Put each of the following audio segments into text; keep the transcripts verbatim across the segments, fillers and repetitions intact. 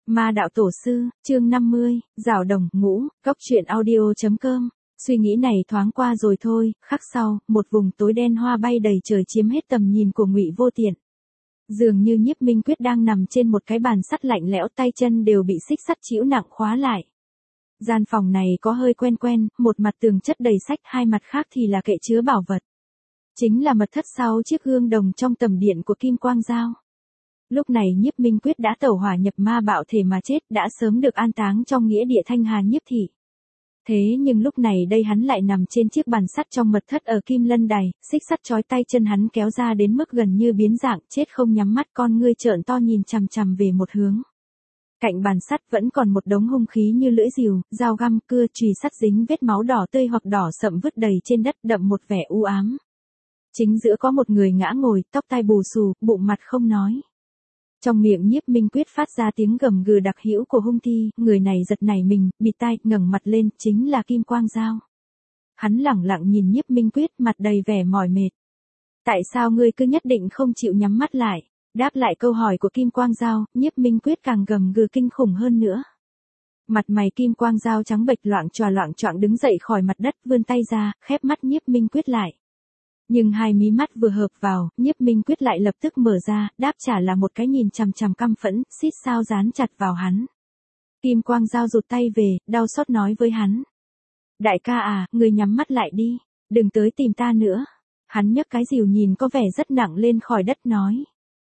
Ma đạo tổ sư, chương năm mươi, Giảo đồng, ngũ, góc truyện audio.com. Suy nghĩ này thoáng qua rồi thôi, khắc sau, một vùng tối đen hoa bay đầy trời chiếm hết tầm nhìn của Ngụy Vô Tiện. Dường như Nhiếp Minh Quyết đang nằm trên một cái bàn sắt lạnh lẽo, tay chân đều bị xích sắt trĩu nặng khóa lại. Gian phòng này có hơi quen quen, một mặt tường chất đầy sách, hai mặt khác thì là kệ chứa bảo vật. Chính là mật thất sau chiếc gương đồng trong tầm điện của Kim Quang Dao. Lúc này Nhiếp Minh Quyết đã tẩu hỏa nhập ma bạo thể mà chết, đã sớm được an táng trong nghĩa địa Thanh Hà Nhiếp thị. Thế nhưng lúc này đây hắn lại nằm trên chiếc bàn sắt trong mật thất ở Kim Lân Đài, xích sắt trói tay chân hắn kéo ra đến mức gần như biến dạng, chết không nhắm mắt, con ngươi trợn to nhìn chằm chằm về một hướng. Cạnh bàn sắt vẫn còn một đống hung khí như lưỡi rìu, dao găm, cưa, chùy sắt dính vết máu đỏ tươi hoặc đỏ sậm vứt đầy trên đất, đậm một vẻ u ám. Chính giữa có một người ngã ngồi, tóc tai bù xù, bụng mặt không nói. Trong miệng Nhiếp Minh Quyết phát ra tiếng gầm gừ đặc hữu của hung thi, người này giật nảy mình, bịt tai, ngẩng mặt lên, chính là Kim Quang Dao. Hắn lẳng lặng nhìn Nhiếp Minh Quyết, mặt đầy vẻ mỏi mệt. Tại sao ngươi cứ nhất định không chịu nhắm mắt lại? Đáp lại câu hỏi của Kim Quang Dao, Nhiếp Minh Quyết càng gầm gừ kinh khủng hơn nữa. Mặt mày Kim Quang Dao trắng bệch, loạng choạng loạng choạng đứng dậy khỏi mặt đất, vươn tay ra, khép mắt Nhiếp Minh Quyết lại. Nhưng hai mí mắt vừa hợp vào, Nhiếp Minh Quyết lại lập tức mở ra, đáp trả là một cái nhìn chằm chằm căm phẫn, xít sao dán chặt vào hắn. Kim Quang Dao rụt tay về, đau xót nói với hắn. Đại ca à, người nhắm mắt lại đi, đừng tới tìm ta nữa. Hắn nhấc cái rìu nhìn có vẻ rất nặng lên khỏi đất nói.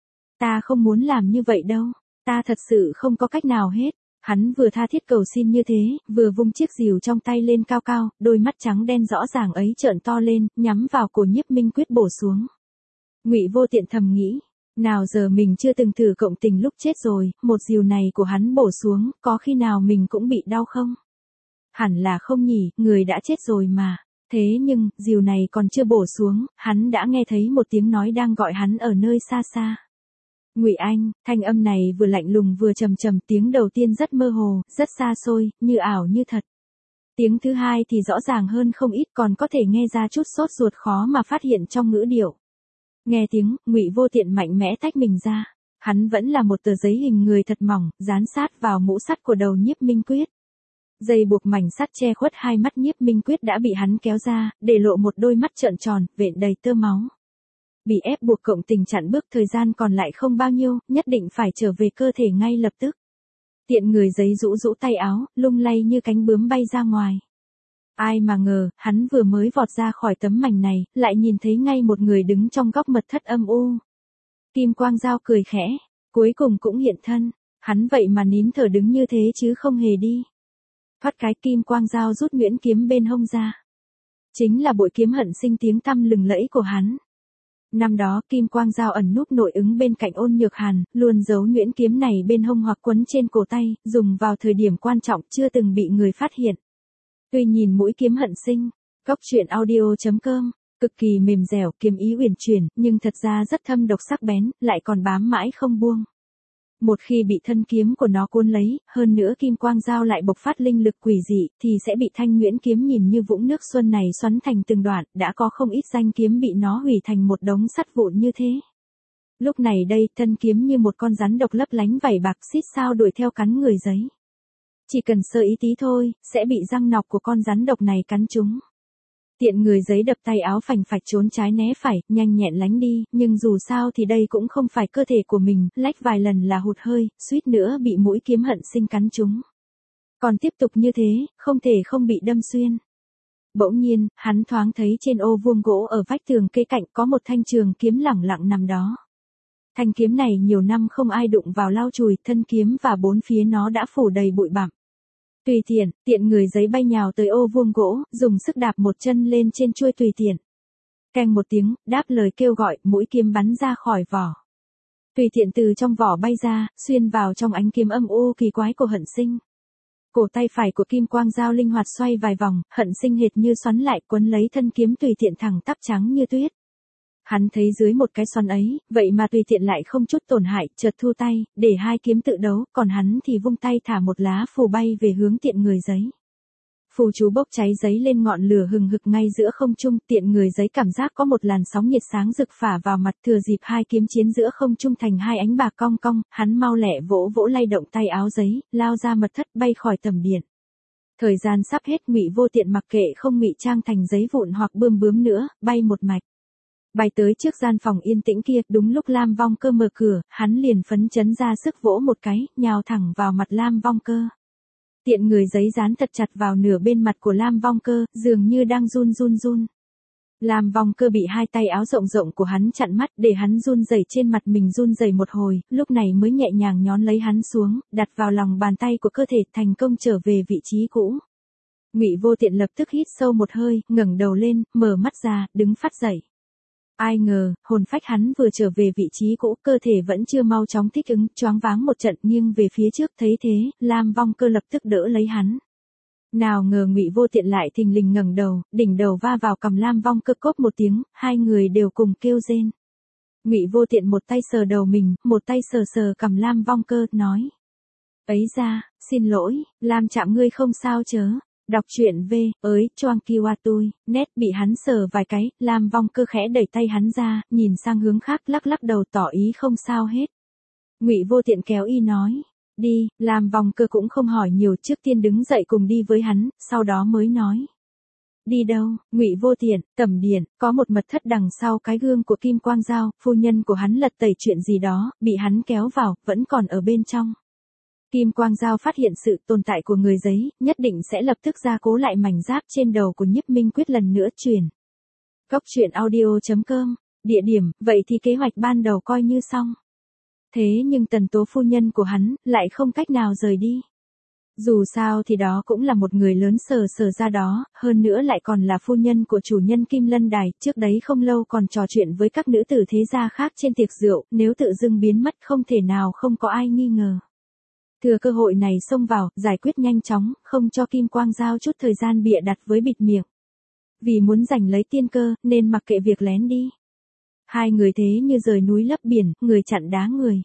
Ta không muốn làm như vậy đâu, ta thật sự không có cách nào hết. Hắn vừa tha thiết cầu xin như thế, vừa vung chiếc rìu trong tay lên cao cao, đôi mắt trắng đen rõ ràng ấy trợn to lên, nhắm vào cổ Nhiếp Minh Quyết bổ xuống. Ngụy Vô Tiện thầm nghĩ, nào giờ mình chưa từng thử cộng tình lúc chết rồi, một rìu này của hắn bổ xuống, có khi nào mình cũng bị đau không? Hẳn là không nhỉ, người đã chết rồi mà. Thế nhưng, rìu này còn chưa bổ xuống, hắn đã nghe thấy một tiếng nói đang gọi hắn ở nơi xa xa. Ngụy Anh, thanh âm này vừa lạnh lùng vừa trầm trầm, tiếng đầu tiên rất mơ hồ, rất xa xôi, như ảo như thật. Tiếng thứ hai thì rõ ràng hơn không ít, còn có thể nghe ra chút sốt ruột khó mà phát hiện trong ngữ điệu. Nghe tiếng, Ngụy Vô Tiện mạnh mẽ tách mình ra. Hắn vẫn là một tờ giấy hình người thật mỏng, dán sát vào mũ sắt của đầu Nhiếp Minh Quyết. Dây buộc mảnh sắt che khuất hai mắt Nhiếp Minh Quyết đã bị hắn kéo ra, để lộ một đôi mắt trợn tròn, vện đầy tơ máu. Bị ép buộc cộng tình chặn bước, thời gian còn lại không bao nhiêu, nhất định phải trở về cơ thể ngay lập tức. Tiện người giấy rũ rũ tay áo, lung lay như cánh bướm bay ra ngoài. Ai mà ngờ, hắn vừa mới vọt ra khỏi tấm mảnh này, lại nhìn thấy ngay một người đứng trong góc mật thất âm u. Kim Quang Dao cười khẽ, cuối cùng cũng hiện thân, hắn vậy mà nín thở đứng như thế chứ không hề đi. Thoát cái, Kim Quang Dao rút nhuyễn kiếm bên hông ra. Chính là bội kiếm hận sinh tiếng tăm lừng lẫy của hắn. Năm đó Kim Quang Dao ẩn núp nội ứng bên cạnh Ôn Nhược Hàn, luôn giấu nhuyễn kiếm này bên hông hoặc quấn trên cổ tay, dùng vào thời điểm quan trọng, chưa từng bị người phát hiện. Tuy nhìn mũi kiếm hận sinh, góc truyện audio.com, cực kỳ mềm dẻo, kiếm ý uyển chuyển, nhưng thật ra rất thâm độc sắc bén, lại còn bám mãi không buông. Một khi bị thân kiếm của nó cuốn lấy, hơn nữa Kim Quang Dao lại bộc phát linh lực quỷ dị, thì sẽ bị thanh nhuyễn kiếm nhìn như vũng nước xuân này xoắn thành từng đoạn, đã có không ít danh kiếm bị nó hủy thành một đống sắt vụn như thế. Lúc này đây, thân kiếm như một con rắn độc lấp lánh vảy bạc xít sao đuổi theo cắn người giấy. Chỉ cần sơ ý tí thôi, sẽ bị răng nọc của con rắn độc này cắn trúng. Tiện người giấy đập tay áo phành phạch trốn trái né phải, nhanh nhẹn lánh đi, nhưng dù sao thì đây cũng không phải cơ thể của mình, lách vài lần là hụt hơi, suýt nữa bị mũi kiếm hận sinh cắn trúng. Còn tiếp tục như thế, không thể không bị đâm xuyên. Bỗng nhiên, hắn thoáng thấy trên ô vuông gỗ ở vách tường kế cạnh có một thanh trường kiếm lẳng lặng nằm đó. Thanh kiếm này nhiều năm không ai đụng vào lau chùi, thân kiếm và bốn phía nó đã phủ đầy bụi bặm. Tùy tiện, tiện người giấy bay nhào tới ô vuông gỗ, dùng sức đạp một chân lên trên chuôi tùy tiện. Keng một tiếng, đáp lời kêu gọi, mũi kiếm bắn ra khỏi vỏ. Tùy tiện từ trong vỏ bay ra, xuyên vào trong ánh kiếm âm u kỳ quái của hận sinh. Cổ tay phải của Kim Quang Dao linh hoạt xoay vài vòng, hận sinh hệt như xoắn lại, quấn lấy thân kiếm tùy tiện thẳng tắp trắng như tuyết. Hắn thấy dưới một cái xoắn ấy, vậy mà tùy tiện lại không chút tổn hại, chợt thu tay, để hai kiếm tự đấu, còn hắn thì vung tay thả một lá phù bay về hướng tiện người giấy. Phù chú bốc cháy giấy lên ngọn lửa hừng hực ngay giữa không trung, tiện người giấy cảm giác có một làn sóng nhiệt sáng rực phả vào mặt, thừa dịp hai kiếm chiến giữa không trung thành hai ánh bạc cong cong, hắn mau lẹ vỗ vỗ lay động tay áo giấy, lao ra mật thất bay khỏi tầm điện. Thời gian sắp hết, Ngụy Vô Tiện mặc kệ không ngụy trang thành giấy vụn hoặc bươm bướm nữa, bay một mạch. Bay tới trước gian phòng yên tĩnh kia, đúng lúc Lam Vong Cơ mở cửa, hắn liền phấn chấn ra sức vỗ một cái, nhào thẳng vào mặt Lam Vong Cơ. Tiện người giấy dán thật chặt vào nửa bên mặt của Lam Vong Cơ, dường như đang run run run. Lam Vong Cơ bị hai tay áo rộng rộng của hắn chặn mắt, để hắn run rẩy trên mặt mình run rẩy một hồi, lúc này mới nhẹ nhàng nhón lấy hắn xuống, đặt vào lòng bàn tay của cơ thể, thành công trở về vị trí cũ. Ngụy Vô Tiện lập tức hít sâu một hơi, ngẩng đầu lên, mở mắt ra, đứng phát dậy. Ai ngờ, hồn phách hắn vừa trở về vị trí cũ, cơ thể vẫn chưa mau chóng thích ứng, choáng váng một trận nghiêng về phía trước, thấy thế, Lam Vong Cơ lập tức đỡ lấy hắn. Nào ngờ Ngụy Vô Tiện lại thình lình ngẩng đầu, đỉnh đầu va vào cằm Lam Vong Cơ cốp một tiếng, hai người đều cùng kêu rên. Ngụy Vô Tiện một tay sờ đầu mình, một tay sờ sờ cằm Lam Vong Cơ, nói: "Ấy ra, xin lỗi, Lam chạm ngươi không sao chớ." Đọc truyện V, ới, choang kiwa tôi, nét bị hắn sờ vài cái, Lam Vong Cơ khẽ đẩy tay hắn ra, nhìn sang hướng khác lắc lắc đầu tỏ ý không sao hết. Ngụy Vô Tiện kéo y nói: "Đi." Lam Vong Cơ cũng không hỏi nhiều, trước tiên đứng dậy cùng đi với hắn, sau đó mới nói: "Đi đâu?" Ngụy Vô Tiện, tầm điện, có một mật thất đằng sau cái gương của Kim Quang Dao, phu nhân của hắn lật tẩy chuyện gì đó, bị hắn kéo vào, vẫn còn ở bên trong. Kim Quang Dao phát hiện sự tồn tại của người giấy, nhất định sẽ lập tức gia cố lại mảnh giáp trên đầu của Nhiếp Minh Quyết lần nữa truyền. Góc truyện audio chấm com, địa điểm, vậy thì kế hoạch ban đầu coi như xong. Thế nhưng Tần Tố phu nhân của hắn, lại không cách nào rời đi. Dù sao thì đó cũng là một người lớn sờ sờ ra đó, hơn nữa lại còn là phu nhân của chủ nhân Kim Lân Đài, trước đấy không lâu còn trò chuyện với các nữ tử thế gia khác trên tiệc rượu, nếu tự dưng biến mất không thể nào không có ai nghi ngờ. Thừa cơ hội này xông vào, giải quyết nhanh chóng, không cho Kim Quang Dao chút thời gian bịa đặt với bịt miệng. Vì muốn giành lấy tiên cơ, nên mặc kệ việc lén đi. Hai người thế như rời núi lấp biển, người chặn đá người.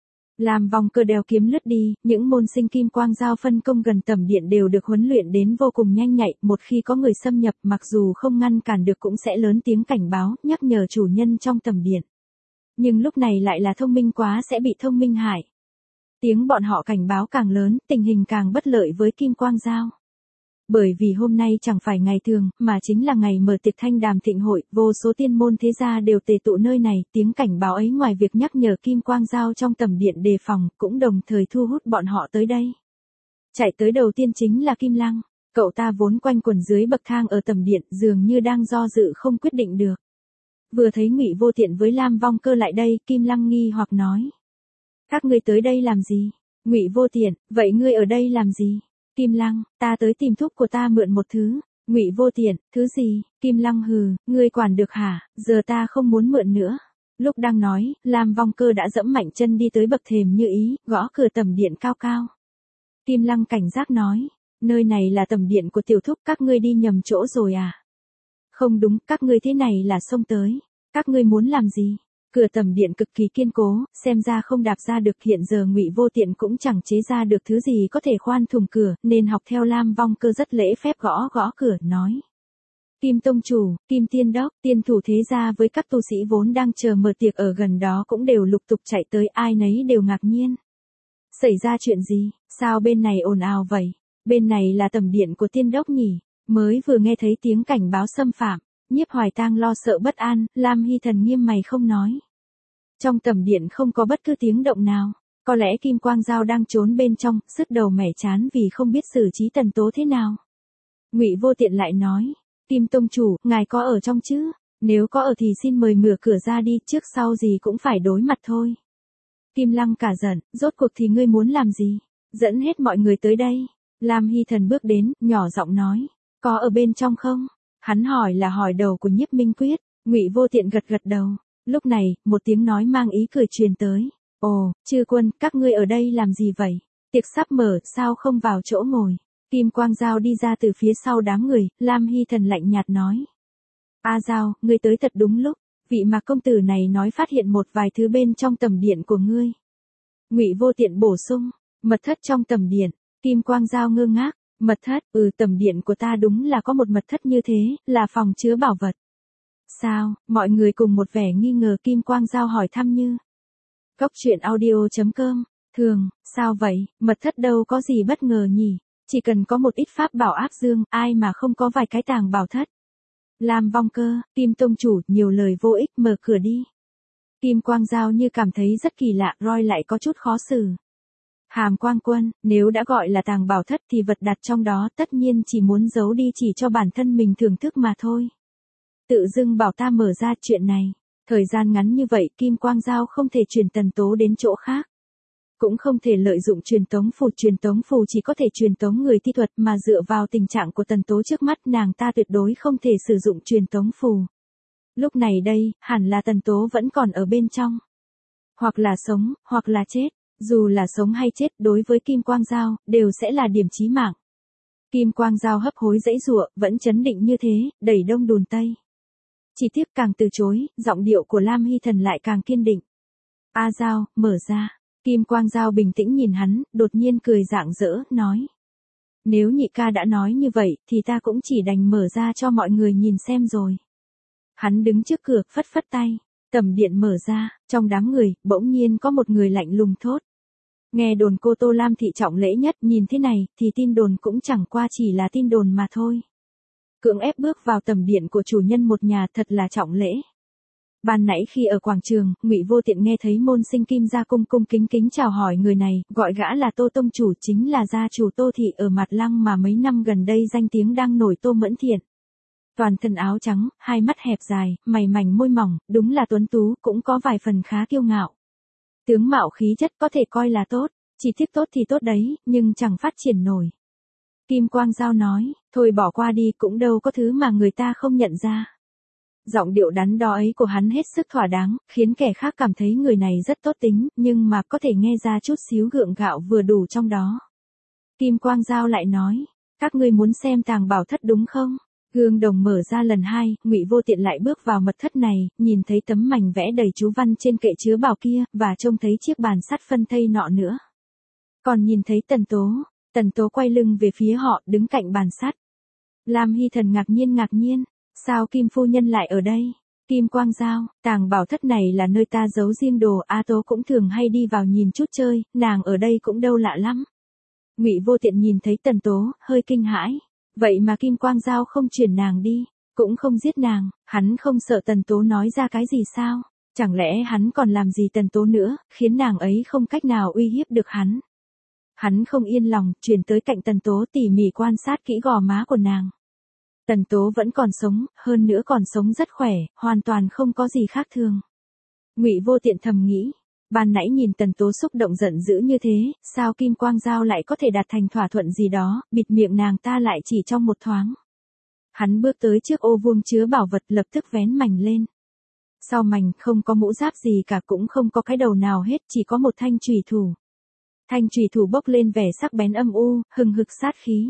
Làm vòng cơ đèo kiếm lướt đi, những môn sinh Kim Quang Dao phân công gần tầm điện đều được huấn luyện đến vô cùng nhanh nhạy, một khi có người xâm nhập mặc dù không ngăn cản được cũng sẽ lớn tiếng cảnh báo, nhắc nhở chủ nhân trong tầm điện. Nhưng lúc này lại là thông minh quá sẽ bị thông minh hại. Tiếng bọn họ cảnh báo càng lớn, tình hình càng bất lợi với Kim Quang Dao. Bởi vì hôm nay chẳng phải ngày thường, mà chính là ngày mở tiệc thanh đàm thịnh hội, vô số tiên môn thế gia đều tề tụ nơi này, tiếng cảnh báo ấy ngoài việc nhắc nhở Kim Quang Dao trong tầm điện đề phòng, cũng đồng thời thu hút bọn họ tới đây. Chạy tới đầu tiên chính là Kim Lăng, cậu ta vốn quanh quẩn dưới bậc thang ở tầm điện, dường như đang do dự không quyết định được. Vừa thấy Ngụy Vô Tiện với Lam Vong Cơ lại đây, Kim Lăng nghi hoặc nói: "Các ngươi tới đây làm gì?" Ngụy Vô Tiện: "Vậy ngươi ở đây làm gì?" Kim Lăng: "Ta tới tìm thúc của ta mượn một thứ." Ngụy Vô Tiện: "Thứ gì?" Kim Lăng: "Hừ, ngươi quản được hả, giờ ta không muốn mượn nữa." Lúc đang nói, Lam Vong Cơ đã dẫm mạnh chân đi tới bậc thềm như ý, gõ cửa tầm điện cao cao. Kim Lăng cảnh giác nói: "Nơi này là tầm điện của tiểu thúc, các ngươi đi nhầm chỗ rồi à?" "Không đúng, các ngươi thế này là xông tới. Các ngươi muốn làm gì?" Cửa tầm điện cực kỳ kiên cố, xem ra không đạp ra được, hiện giờ Ngụy Vô Tiện cũng chẳng chế ra được thứ gì có thể khoan thủng cửa, nên học theo Lam Vong Cơ rất lễ phép gõ gõ cửa, nói: "Kim tông chủ, Kim tiên đốc." Tiên thủ thế gia với các tu sĩ vốn đang chờ mở tiệc ở gần đó cũng đều lục tục chạy tới, ai nấy đều ngạc nhiên. Xảy ra chuyện gì, sao bên này ồn ào vậy? Bên này là tầm điện của tiên đốc nhỉ? Mới vừa nghe thấy tiếng cảnh báo xâm phạm, Nhiếp Hoài Tang lo sợ bất an, Lam Hy Thần nghiêm mày không nói. Trong tầm điện không có bất cứ tiếng động nào, có lẽ Kim Quang Dao đang trốn bên trong, sứt đầu mẻ chán vì không biết xử trí Tần Tố thế nào. Ngụy Vô Tiện lại nói: "Kim tông chủ, ngài có ở trong chứ? Nếu có ở thì xin mời mở cửa ra đi, trước sau gì cũng phải đối mặt thôi." Kim Lăng cả giận: "Rốt cuộc thì ngươi muốn làm gì? Dẫn hết mọi người tới đây." Lam Hy Thần bước đến, nhỏ giọng nói: "Có ở bên trong không?" Hắn hỏi là hỏi đầu của Nhiếp Minh Quyết. Ngụy Vô Tiện gật gật đầu. Lúc này, một tiếng nói mang ý cười truyền tới: "Ồ, chư quân, các ngươi ở đây làm gì vậy? Tiệc sắp mở, sao không vào chỗ ngồi?" Kim Quang Dao đi ra từ phía sau đám người, Lam Hy Thần lạnh nhạt nói: "A Dao, ngươi tới thật đúng lúc, vị Mạc công tử này nói phát hiện một vài thứ bên trong tầm điện của ngươi." Ngụy Vô Tiện bổ sung: "Mật thất trong tầm điện." Kim Quang Dao ngơ ngác: Mật thất, ừ tầm điện của ta đúng là có một mật thất như thế, là phòng chứa bảo vật. Sao, mọi người cùng một vẻ nghi ngờ Kim Quang Dao hỏi thăm như. Cốc truyện audio chấm com, thường, sao vậy, mật thất đâu có gì bất ngờ nhỉ, chỉ cần có một ít pháp bảo áp dương, ai mà không có vài cái tàng bảo thất. Lam Vong Cơ, Kim Tông Chủ, nhiều lời vô ích, mở cửa đi. Kim Quang Dao như cảm thấy rất kỳ lạ, Roy lại có chút khó xử. Hàm Quang Quân, nếu đã gọi là tàng bảo thất thì vật đặt trong đó tất nhiên chỉ muốn giấu đi chỉ cho bản thân mình thưởng thức mà thôi. Tự dưng bảo ta mở ra chuyện này, thời gian ngắn như vậy Kim Quang Dao không thể truyền tần tố đến chỗ khác. Cũng không thể lợi dụng truyền tống phù, truyền tống phù chỉ có thể truyền tống người thi thuật mà dựa vào tình trạng của tần tố trước mắt nàng ta tuyệt đối không thể sử dụng truyền tống phù. Lúc này đây, hẳn là tần tố vẫn còn ở bên trong. Hoặc là sống, hoặc là chết, dù là sống hay chết đối với Kim Quang Dao, đều sẽ là điểm chí mạng. Kim Quang Dao hấp hối dãy giụa, vẫn chấn định như thế, đẩy đông đùn tây. Chỉ tiếc càng từ chối, giọng điệu của Lam Hy Thần lại càng kiên định. A Dao, mở ra. Kim Quang Dao bình tĩnh nhìn hắn, đột nhiên cười rạng rỡ, nói. Nếu nhị ca đã nói như vậy, thì ta cũng chỉ đành mở ra cho mọi người nhìn xem rồi. Hắn đứng trước cửa, phất phất tay. Tầm điện mở ra, trong đám người, bỗng nhiên có một người lạnh lùng thốt. Nghe đồn cô Tô Lam thị trọng lễ nhất, nhìn thế này, thì tin đồn cũng chẳng qua chỉ là tin đồn mà thôi. Cưỡng ép bước vào tầm điện của chủ nhân một nhà thật là trọng lễ. Ban nãy khi ở quảng trường, Ngụy Vô Tiện nghe thấy môn sinh Kim gia cung cung kính kính chào hỏi người này, gọi gã là Tô Tông Chủ, chính là gia chủ Tô thị ở Mạt Lăng mà mấy năm gần đây danh tiếng đang nổi, Tô Mẫn Thiện. Toàn thân áo trắng, hai mắt hẹp dài, mày mảnh môi mỏng, đúng là tuấn tú, cũng có vài phần khá kiêu ngạo. Tướng mạo khí chất có thể coi là tốt, chỉ tiếc tốt thì tốt đấy, nhưng chẳng phát triển nổi. Kim Quang Dao nói, thôi bỏ qua đi, cũng đâu có thứ mà người ta không nhận ra. Giọng điệu đắn đo ấy của hắn hết sức thỏa đáng, khiến kẻ khác cảm thấy người này rất tốt tính, nhưng mà có thể nghe ra chút xíu gượng gạo vừa đủ trong đó. Kim Quang Dao lại nói, các ngươi muốn xem tàng bảo thất đúng không? Gương đồng mở ra lần hai, Ngụy Vô Tiện lại bước vào mật thất này, nhìn thấy tấm mảnh vẽ đầy chú văn trên kệ chứa bảo kia, và trông thấy chiếc bàn sắt phân thây nọ nữa. Còn nhìn thấy Tần Tố, Tần Tố quay lưng về phía họ, đứng cạnh bàn sắt. Lam Hy Thần ngạc nhiên ngạc nhiên, sao Kim phu nhân lại ở đây? Kim Quang Dao, tàng bảo thất này là nơi ta giấu riêng đồ, A Tố cũng thường hay đi vào nhìn chút chơi, nàng ở đây cũng đâu lạ lắm. Ngụy Vô Tiện nhìn thấy Tần Tố, hơi kinh hãi. Vậy mà Kim Quang Dao không chuyển nàng đi, cũng không giết nàng, hắn không sợ Tần Tố nói ra cái gì sao? Chẳng lẽ hắn còn làm gì Tần Tố nữa, khiến nàng ấy không cách nào uy hiếp được hắn? Hắn không yên lòng, chuyển tới cạnh Tần Tố tỉ mỉ quan sát kỹ gò má của nàng. Tần Tố vẫn còn sống, hơn nữa còn sống rất khỏe, hoàn toàn không có gì khác thường. Ngụy Vô Tiện thầm nghĩ. Ban nãy nhìn Tần Tố xúc động giận dữ như thế, sao Kim Quang Dao lại có thể đạt thành thỏa thuận gì đó, bịt miệng nàng ta lại chỉ trong một thoáng. Hắn bước tới trước ô vuông chứa bảo vật, lập tức vén mảnh lên. Sau mảnh không có mũ giáp gì cả, cũng không có cái đầu nào hết, chỉ có một thanh chùy thủ. Thanh chùy thủ bốc lên vẻ sắc bén âm u, hừng hực sát khí.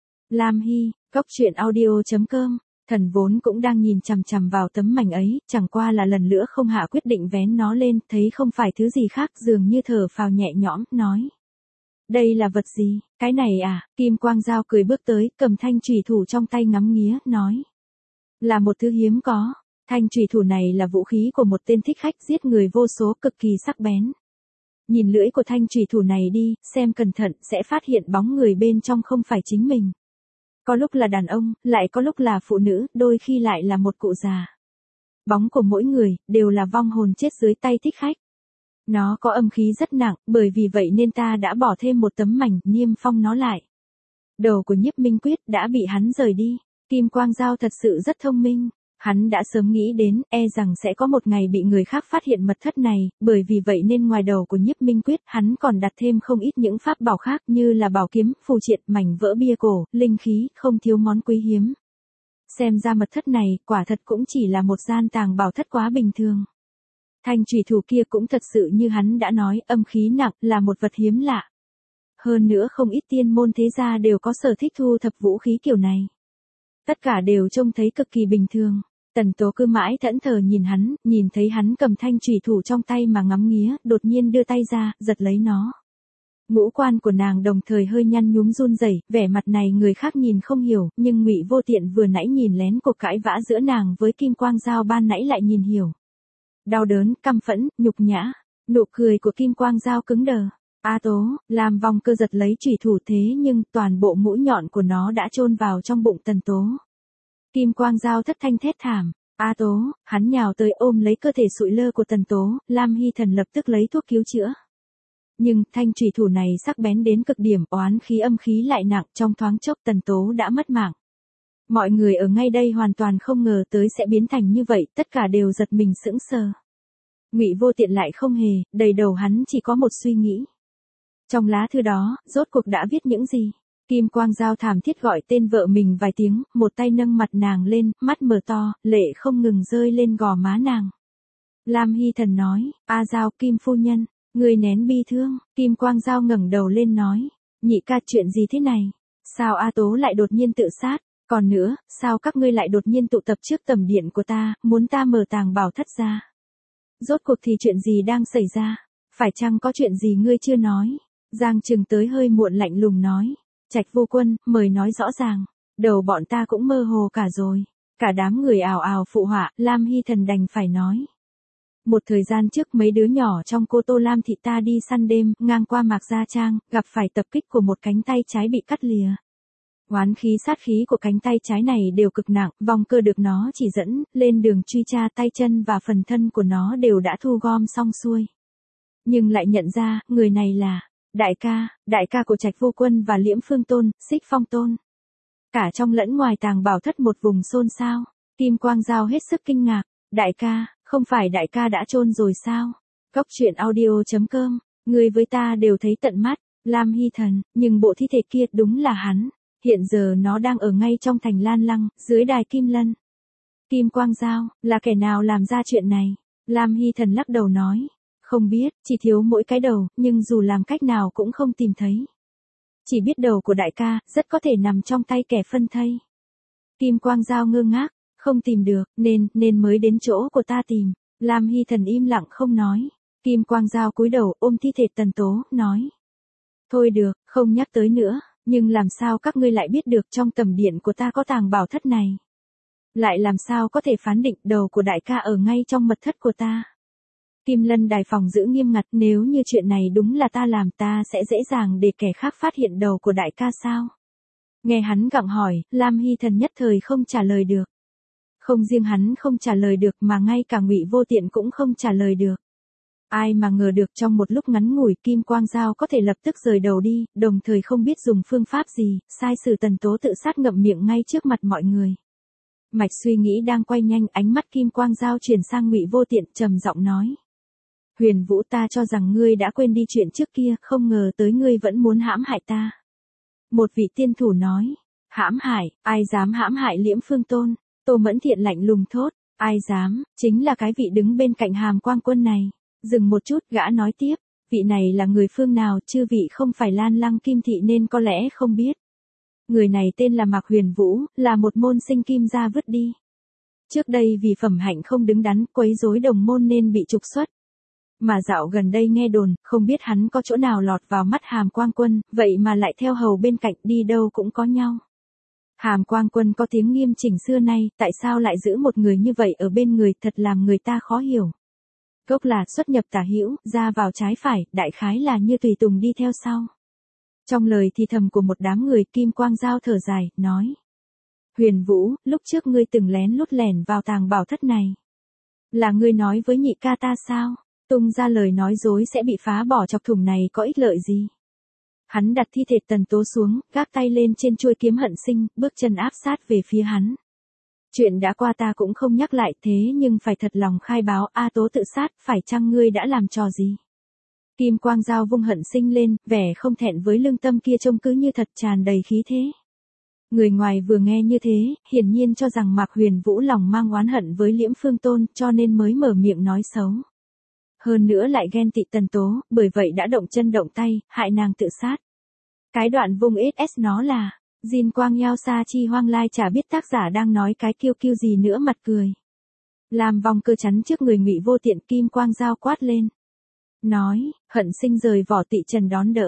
Lam Hy, cốc truyện audio chấm com. Thần vốn cũng đang nhìn chằm chằm vào tấm mảnh ấy, chẳng qua là lần nữa không hạ quyết định vén nó lên, thấy không phải thứ gì khác, dường như thở phào nhẹ nhõm, nói. Đây là vật gì, cái này à? Kim Quang Dao cười bước tới, cầm thanh chùy thủ trong tay ngắm nghía, nói. Là một thứ hiếm có, thanh chùy thủ này là vũ khí của một tên thích khách giết người vô số, cực kỳ sắc bén. Nhìn lưỡi của thanh chùy thủ này đi, xem cẩn thận, sẽ phát hiện bóng người bên trong không phải chính mình. Có lúc là đàn ông, lại có lúc là phụ nữ, đôi khi lại là một cụ già. Bóng của mỗi người, đều là vong hồn chết dưới tay thích khách. Nó có âm khí rất nặng, bởi vì vậy nên ta đã bỏ thêm một tấm mảnh, niêm phong nó lại. Đầu của Nhiếp Minh Quyết đã bị hắn rời đi. Kim Quang Dao thật sự rất thông minh. Hắn đã sớm nghĩ đến, e rằng sẽ có một ngày bị người khác phát hiện mật thất này, bởi vì vậy nên ngoài đầu của Nhiếp Minh Quyết, hắn còn đặt thêm không ít những pháp bảo khác như là bảo kiếm, phù triện, mảnh vỡ bia cổ, linh khí, không thiếu món quý hiếm. Xem ra mật thất này, quả thật cũng chỉ là một gian tàng bảo thất quá bình thường. Thanh chùy thủ kia cũng thật sự như hắn đã nói, âm khí nặng, là một vật hiếm lạ. Hơn nữa không ít tiên môn thế gia đều có sở thích thu thập vũ khí kiểu này. Tất cả đều trông thấy cực kỳ bình thường. Tần Tố cứ mãi thẫn thờ nhìn hắn, nhìn thấy hắn cầm thanh chùy thủ trong tay mà ngắm nghía, đột nhiên đưa tay ra, giật lấy nó. Ngũ quan của nàng đồng thời hơi nhăn nhúm run rẩy, vẻ mặt này người khác nhìn không hiểu, nhưng Ngụy Vô Tiện vừa nãy nhìn lén cuộc cãi vã giữa nàng với Kim Quang Dao ban nãy lại nhìn hiểu. Đau đớn, căm phẫn, nhục nhã, nụ cười của Kim Quang Dao cứng đờ. A Tố, làm vòng cơ giật lấy chủy thủ thế nhưng toàn bộ mũi nhọn của nó đã chôn vào trong bụng Tần Tố. Kim Quang Dao thất thanh thét thảm. A Tố, hắn nhào tới ôm lấy cơ thể sụi lơ của Tần Tố, Lam Hy Thần lập tức lấy thuốc cứu chữa. Nhưng thanh chủy thủ này sắc bén đến cực điểm, oán khí âm khí lại nặng, trong thoáng chốc Tần Tố đã mất mạng. Mọi người ở ngay đây hoàn toàn không ngờ tới sẽ biến thành như vậy, tất cả đều giật mình sững sờ. Ngụy Vô Tiện lại không hề, đầy đầu hắn chỉ có một suy nghĩ. Trong lá thư đó, rốt cuộc đã viết những gì? Kim Quang Dao thảm thiết gọi tên vợ mình vài tiếng, một tay nâng mặt nàng lên, mắt mở to, lệ không ngừng rơi lên gò má nàng. Lam Hy Thần nói, A Dao, Kim phu nhân, người nén bi thương. Kim Quang Dao ngẩng đầu lên nói, nhị ca, chuyện gì thế này? Sao A Tố lại đột nhiên tự sát? Còn nữa, sao các ngươi lại đột nhiên tụ tập trước tầm điện của ta, muốn ta mở tàng bảo thất ra? Rốt cuộc thì chuyện gì đang xảy ra? Phải chăng có chuyện gì ngươi chưa nói? Giang Trừng tới hơi muộn lạnh lùng nói. Trạch Vô Quân, mời nói rõ ràng. Đầu bọn ta cũng mơ hồ cả rồi. Cả đám người ào ào phụ họa, Lam Hy Thần đành phải nói. Một thời gian trước mấy đứa nhỏ trong Cô Tô Lam thị ta đi săn đêm, ngang qua Mạc Gia Trang, gặp phải tập kích của một cánh tay trái bị cắt lìa. Oán khí sát khí của cánh tay trái này đều cực nặng, vòng cơ được nó chỉ dẫn, lên đường truy tra tay chân và phần thân của nó đều đã thu gom xong xuôi. Nhưng lại nhận ra, người này là đại ca, đại ca của Trạch Vô Quân và Liễm Phương Tôn, Xích Phong Tôn. Cả trong lẫn ngoài tàng bảo thất một vùng xôn xao, Kim Quang Dao hết sức kinh ngạc, đại ca, không phải đại ca đã chôn rồi sao? Cốc truyện audio chấm com, người với ta đều thấy tận mắt, Lam Hy Thần, nhưng bộ thi thể kia đúng là hắn, hiện giờ nó đang ở ngay trong thành Lan Lăng, dưới đài Kim Lân. Kim Quang Dao, là kẻ nào làm ra chuyện này? Lam Hy Thần lắc đầu nói. Không biết, chỉ thiếu mỗi cái đầu, nhưng dù làm cách nào cũng không tìm thấy. Chỉ biết đầu của đại ca, rất có thể nằm trong tay kẻ phân thây. Kim Quang Dao ngơ ngác, không tìm được, nên, nên mới đến chỗ của ta tìm. Lam Hy Thần im lặng không nói. Kim Quang Dao cúi đầu ôm thi thể Tần Tố, nói. Thôi được, không nhắc tới nữa, nhưng làm sao các ngươi lại biết được trong tầm điện của ta có tàng bảo thất này? Lại làm sao có thể phán định đầu của đại ca ở ngay trong mật thất của ta? Kim Lân đài phòng giữ nghiêm ngặt, nếu như chuyện này đúng là ta làm, ta sẽ dễ dàng để kẻ khác phát hiện đầu của đại ca sao? Nghe hắn gặng hỏi, Lam Hy Thần nhất thời không trả lời được. Không riêng hắn không trả lời được mà ngay cả Ngụy Vô Tiện cũng không trả lời được. Ai mà ngờ được trong một lúc ngắn ngủi Kim Quang Dao có thể lập tức rời đầu đi, đồng thời không biết dùng phương pháp gì, sai sử Tần Tố tự sát ngậm miệng ngay trước mặt mọi người. Mạch suy nghĩ đang quay nhanh, ánh mắt Kim Quang Dao chuyển sang Ngụy Vô Tiện, trầm giọng nói. Huyền Vũ, ta cho rằng ngươi đã quên đi chuyện trước kia, không ngờ tới ngươi vẫn muốn hãm hại ta. Một vị tiên thủ nói, hãm hại, ai dám hãm hại Liễm Phương Tôn? Tô Mẫn Thiện lạnh lùng thốt, ai dám, chính là cái vị đứng bên cạnh Hàm Quang Quân này. Dừng một chút, gã nói tiếp, vị này là người phương nào, chư vị không phải Lan Lăng Kim Thị nên có lẽ không biết. Người này tên là Mạc Huyền Vũ, là một môn sinh Kim gia vứt đi. Trước đây vì phẩm hạnh không đứng đắn, quấy rối đồng môn nên bị trục xuất. Mà dạo gần đây nghe đồn, không biết hắn có chỗ nào lọt vào mắt Hàm Quang Quân, vậy mà lại theo hầu bên cạnh, đi đâu cũng có nhau. Hàm Quang Quân có tiếng nghiêm chỉnh xưa nay, tại sao lại giữ một người như vậy ở bên người, thật làm người ta khó hiểu. Gốc là xuất nhập tả hữu, ra vào trái phải, đại khái là như tùy tùng đi theo sau. Trong lời thì thầm của một đám người, Kim Quang Dao thở dài, nói. Huyền Vũ, lúc trước ngươi từng lén lút lẻn vào tàng bảo thất này. Là ngươi nói với nhị ca ta sao? Tung ra lời nói dối sẽ bị phá bỏ, chọc thủng này có ích lợi gì? Hắn đặt thi thể Tần Tố xuống, gác tay lên trên chuôi kiếm hận sinh, bước chân áp sát về phía hắn. Chuyện đã qua ta cũng không nhắc lại, thế nhưng phải thật lòng khai báo, A Tố tự sát, phải chăng ngươi đã làm trò gì? Kim Quang Dao vung hận sinh lên, vẻ không thẹn với lương tâm kia trông cứ như thật, tràn đầy khí thế. Người ngoài vừa nghe như thế, hiển nhiên cho rằng Mạc Huyền Vũ lòng mang oán hận với Liễm Phương Tôn, cho nên mới mở miệng nói xấu. Hơn nữa lại ghen tị Tần Tố, bởi vậy đã động chân động tay, hại nàng tự sát. Cái đoạn vung ét ét nó là, Jin Quang Yao Sa Chi Hoang Lai, chả biết tác giả đang nói cái kiêu kiêu gì nữa, mặt cười. Làm vòng cơ chắn trước người Ngụy Vô Tiện, Kim Quang Dao quát lên. Nói, hận sinh rời vỏ, tị trần đón đỡ.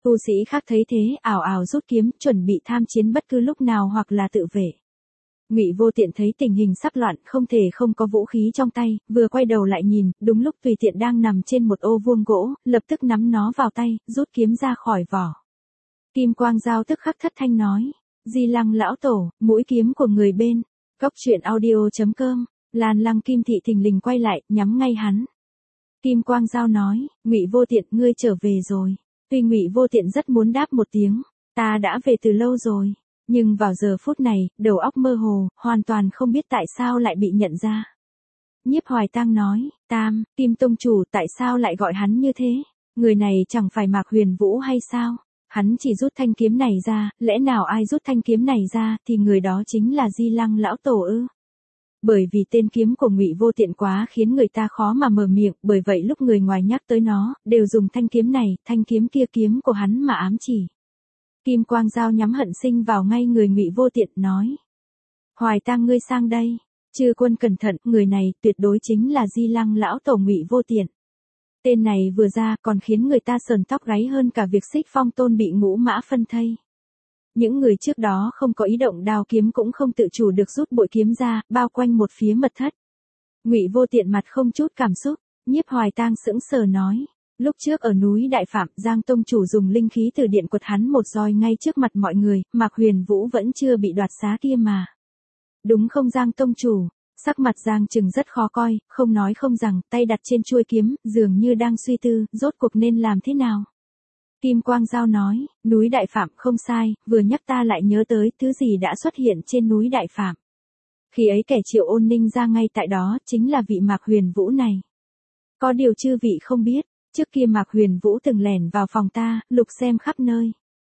Tu sĩ khác thấy thế, ảo ảo rút kiếm, chuẩn bị tham chiến bất cứ lúc nào hoặc là tự vệ. Ngụy Vô Tiện thấy tình hình sắp loạn, không thể không có vũ khí trong tay, vừa quay đầu lại nhìn, đúng lúc Tùy Tiện đang nằm trên một ô vuông gỗ, lập tức nắm nó vào tay, rút kiếm ra khỏi vỏ. Kim Quang Dao tức khắc thất thanh nói, Di Lăng lão tổ, mũi kiếm của người bên. Góc truyện audio chấm com. Lan Lăng Kim Thị thình lình quay lại, nhắm ngay hắn. Kim Quang Dao nói, Ngụy Vô Tiện, ngươi trở về rồi. Tuy Ngụy Vô Tiện rất muốn đáp một tiếng, ta đã về từ lâu rồi. Nhưng vào giờ phút này, đầu óc mơ hồ, hoàn toàn không biết tại sao lại bị nhận ra. Nhiếp Hoài Tang nói, Tam, Kim Tông Chủ tại sao lại gọi hắn như thế? Người này chẳng phải Mạc Huyền Vũ hay sao? Hắn chỉ rút thanh kiếm này ra, lẽ nào ai rút thanh kiếm này ra thì người đó chính là Di Lăng lão tổ ư? Bởi vì tên kiếm của Ngụy Vô Tiện quá khiến người ta khó mà mở miệng, bởi vậy lúc người ngoài nhắc tới nó, đều dùng thanh kiếm này, thanh kiếm kia kiếm của hắn mà ám chỉ. Kim Quang Dao nhắm hận sinh vào ngay người Ngụy Vô Tiện, nói. Hoài Tang ngươi sang đây. Chư quân cẩn thận, người này tuyệt đối chính là Di Lăng lão tổ Ngụy Vô Tiện. Tên này vừa ra còn khiến người ta sờn tóc gáy hơn cả việc Xích Phong Tôn bị ngũ mã phân thây. Những người trước đó không có ý động đao kiếm cũng không tự chủ được rút bội kiếm ra, bao quanh một phía mật thất. Ngụy Vô Tiện mặt không chút cảm xúc, Nhiếp Hoài Tang sững sờ nói. Lúc trước ở núi Đại Phạm, Giang Tông Chủ dùng linh khí từ điện quật hắn một roi ngay trước mặt mọi người, Mạc Huyền Vũ vẫn chưa bị đoạt xá kia mà. Đúng không Giang Tông Chủ? Sắc mặt Giang Trừng rất khó coi, không nói không rằng, tay đặt trên chuôi kiếm, dường như đang suy tư, rốt cuộc nên làm thế nào. Kim Quang Dao nói, núi Đại Phạm không sai, vừa nhắc ta lại nhớ tới thứ gì đã xuất hiện trên núi Đại Phạm. Khi ấy kẻ Triệu Ôn Ninh ra ngay tại đó, chính là vị Mạc Huyền Vũ này. Có điều chư vị không biết, trước kia Mạc Huyền Vũ từng lẻn vào phòng ta, lục xem khắp nơi.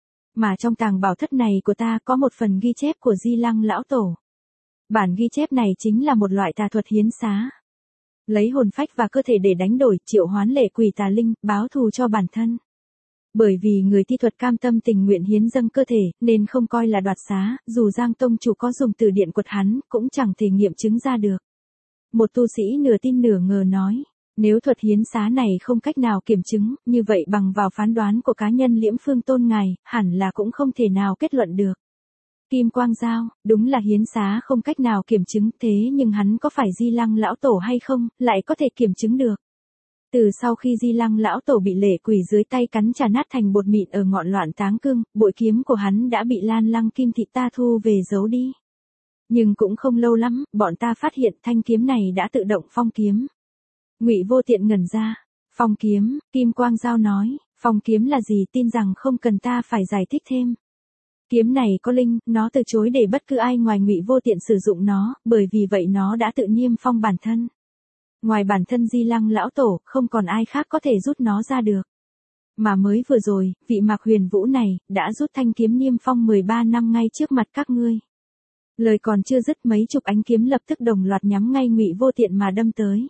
Mà trong tàng bảo thất này của ta có một phần ghi chép của Di Lăng lão tổ. Bản ghi chép này chính là một loại tà thuật hiến xá. Lấy hồn phách và cơ thể để đánh đổi, triệu hoán lệ quỷ tà linh, báo thù cho bản thân. Bởi vì người thi thuật cam tâm tình nguyện hiến dâng cơ thể, nên không coi là đoạt xá, dù Giang Tông Chủ có dùng từ điện quật hắn, cũng chẳng thể nghiệm chứng ra được. Một tu sĩ nửa tin nửa ngờ nói, nếu thuật hiến xá này không cách nào kiểm chứng, như vậy bằng vào phán đoán của cá nhân Liễm Phương Tôn ngài, hẳn là cũng không thể nào kết luận được. Kim Quang Dao, đúng là hiến xá không cách nào kiểm chứng, thế nhưng hắn có phải Di Lăng lão tổ hay không, lại có thể kiểm chứng được. Từ sau khi Di Lăng lão tổ bị lệ quỷ dưới tay cắn trà nát thành bột mịn ở ngọn loạn táng cương, bội kiếm của hắn đã bị Lan Lăng Kim Thị ta thu về giấu đi. Nhưng cũng không lâu lắm, bọn ta phát hiện thanh kiếm này đã tự động phong kiếm. Ngụy Vô Tiện ngẩn ra. Phong kiếm, Kim Quang Dao nói, phong kiếm là gì tin rằng không cần ta phải giải thích thêm. Kiếm này có linh, nó từ chối để bất cứ ai ngoài Ngụy Vô Tiện sử dụng nó, bởi vì vậy nó đã tự niêm phong bản thân. Ngoài bản thân Di Lăng lão tổ, không còn ai khác có thể rút nó ra được. Mà mới vừa rồi, vị Mạc Huyền Vũ này, đã rút thanh kiếm niêm phong mười ba năm ngay trước mặt các ngươi. Lời còn chưa dứt mấy chục ánh kiếm lập tức đồng loạt nhắm ngay Ngụy Vô Tiện mà đâm tới.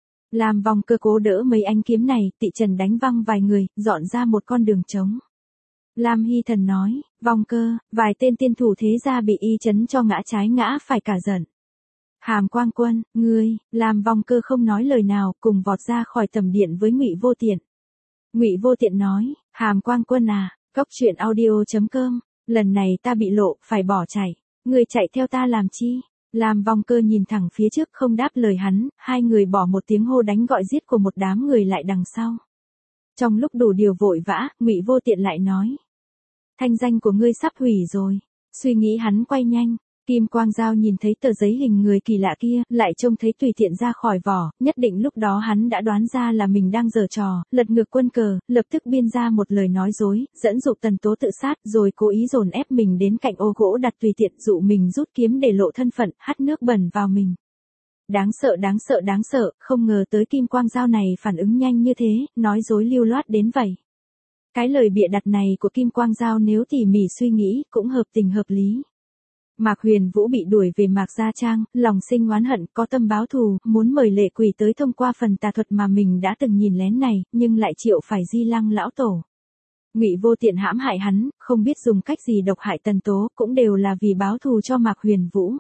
Làm vòng cơ cố đỡ mấy ánh kiếm này, Tị Trần đánh văng vài người, dọn ra một con đường trống. Lam Hy Thần nói, vòng cơ, vài tên tiên thủ thế gia bị y chấn cho ngã trái ngã phải cả giận. Hàm Quang Quân, ngươi, làm vòng cơ không nói lời nào, cùng vọt ra khỏi tầm điện với Ngụy Vô Tiện. Ngụy Vô Tiện nói, Hàm Quang Quân à, góc truyện audio chấm com, lần này ta bị lộ, phải bỏ chạy, ngươi chạy theo ta làm chi? Làm vòng cơ nhìn thẳng phía trước không đáp lời hắn, hai người bỏ một tiếng hô đánh gọi giết của một đám người lại đằng sau. Trong lúc đủ điều vội vã, Ngụy Vô Tiện lại nói, thanh danh của ngươi sắp hủy rồi. Suy nghĩ hắn quay nhanh. Kim Quang Dao nhìn thấy tờ giấy hình người kỳ lạ kia, lại trông thấy Tùy Tiện ra khỏi vỏ, nhất định lúc đó hắn đã đoán ra là mình đang giở trò, lật ngược quân cờ, lập tức biên ra một lời nói dối, dẫn dụ Tần Tố tự sát, rồi cố ý dồn ép mình đến cạnh ô gỗ đặt Tùy Tiện, dụ mình rút kiếm để lộ thân phận, hắt nước bẩn vào mình. Đáng sợ đáng sợ đáng sợ, không ngờ tới Kim Quang Dao này phản ứng nhanh như thế, nói dối lưu loát đến vậy. Cái lời bịa đặt này của Kim Quang Dao nếu tỉ mỉ suy nghĩ, cũng hợp tình hợp lý. Mạc Huyền Vũ bị đuổi về Mạc Gia Trang, lòng sinh oán hận, có tâm báo thù, muốn mời lệ quỷ tới thông qua phần tà thuật mà mình đã từng nhìn lén này, nhưng lại chịu phải Di Lăng lão tổ. Ngụy Vô Tiện hãm hại hắn, không biết dùng cách gì độc hại Tần Tố, cũng đều là vì báo thù cho Mạc Huyền Vũ.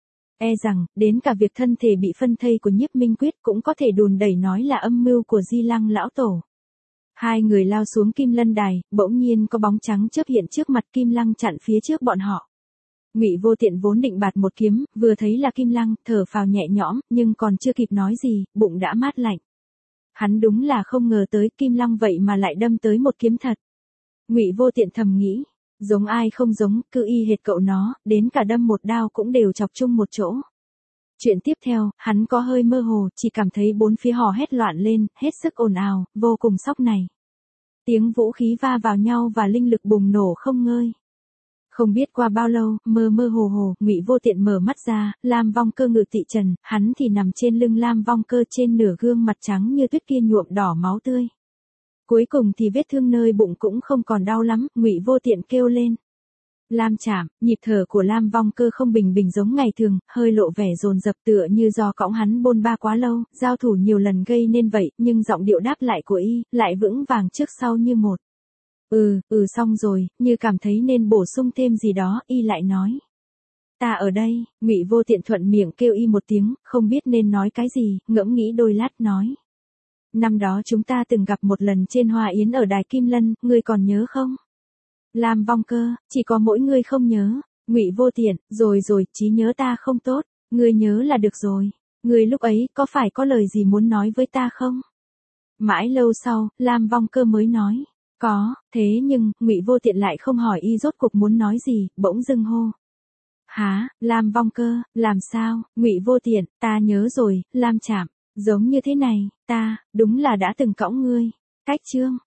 E rằng, đến cả việc thân thể bị phân thây của Nhiếp Minh Quyết cũng có thể đùn đẩy nói là âm mưu của Di Lăng lão tổ. Hai người lao xuống Kim Lân Đài, bỗng nhiên có bóng trắng chớp hiện trước mặt Kim Lăng chặn phía trước bọn họ. Ngụy Vô Tiện vốn định bạt một kiếm, vừa thấy là Kim Lăng, thở phào nhẹ nhõm, nhưng còn chưa kịp nói gì, bụng đã mát lạnh. Hắn đúng là không ngờ tới Kim Lăng vậy mà lại đâm tới một kiếm thật. Ngụy Vô Tiện thầm nghĩ, giống ai không giống, cứ y hệt cậu nó, đến cả đâm một đao cũng đều chọc chung một chỗ. Chuyện tiếp theo, hắn có hơi mơ hồ, chỉ cảm thấy bốn phía hò hét loạn lên, hết sức ồn ào, vô cùng sóc này. Tiếng vũ khí va vào nhau và linh lực bùng nổ không ngơi. Không biết qua bao lâu, mơ mơ hồ hồ, Ngụy Vô Tiện mở mắt ra, Lam Vong Cơ ngự tị trần, hắn thì nằm trên lưng Lam Vong Cơ, trên nửa gương mặt trắng như tuyết kia nhuộm đỏ máu tươi. Cuối cùng thì vết thương nơi bụng cũng không còn đau lắm, Ngụy Vô Tiện kêu lên. Lam Trảm, nhịp thở của Lam Vong Cơ không bình bình giống ngày thường, hơi lộ vẻ dồn dập tựa như do cõng hắn bôn ba quá lâu, giao thủ nhiều lần gây nên vậy, nhưng giọng điệu đáp lại của y, lại vững vàng trước sau như một. Ừ, ừ xong rồi, như cảm thấy nên bổ sung thêm gì đó, y lại nói. Ta ở đây, Ngụy Vô Tiện thuận miệng kêu y một tiếng, không biết nên nói cái gì, ngẫm nghĩ đôi lát nói. Năm đó chúng ta từng gặp một lần trên Hoa Yến ở Đài Kim Lân, ngươi còn nhớ không? Lam Vong Cơ, chỉ có mỗi ngươi không nhớ. Ngụy Vô Tiện, rồi rồi, trí nhớ ta không tốt, ngươi nhớ là được rồi. Ngươi lúc ấy có phải có lời gì muốn nói với ta không? Mãi lâu sau, Lam Vong Cơ mới nói. Có, thế nhưng, Ngụy Vô Tiện lại không hỏi y rốt cuộc muốn nói gì, bỗng dưng hô. Hả, Lam Vong Cơ, làm sao? Ngụy Vô Tiện, ta nhớ rồi, Lam Trảm, giống như thế này, ta, đúng là đã từng cõng ngươi. Cách chương.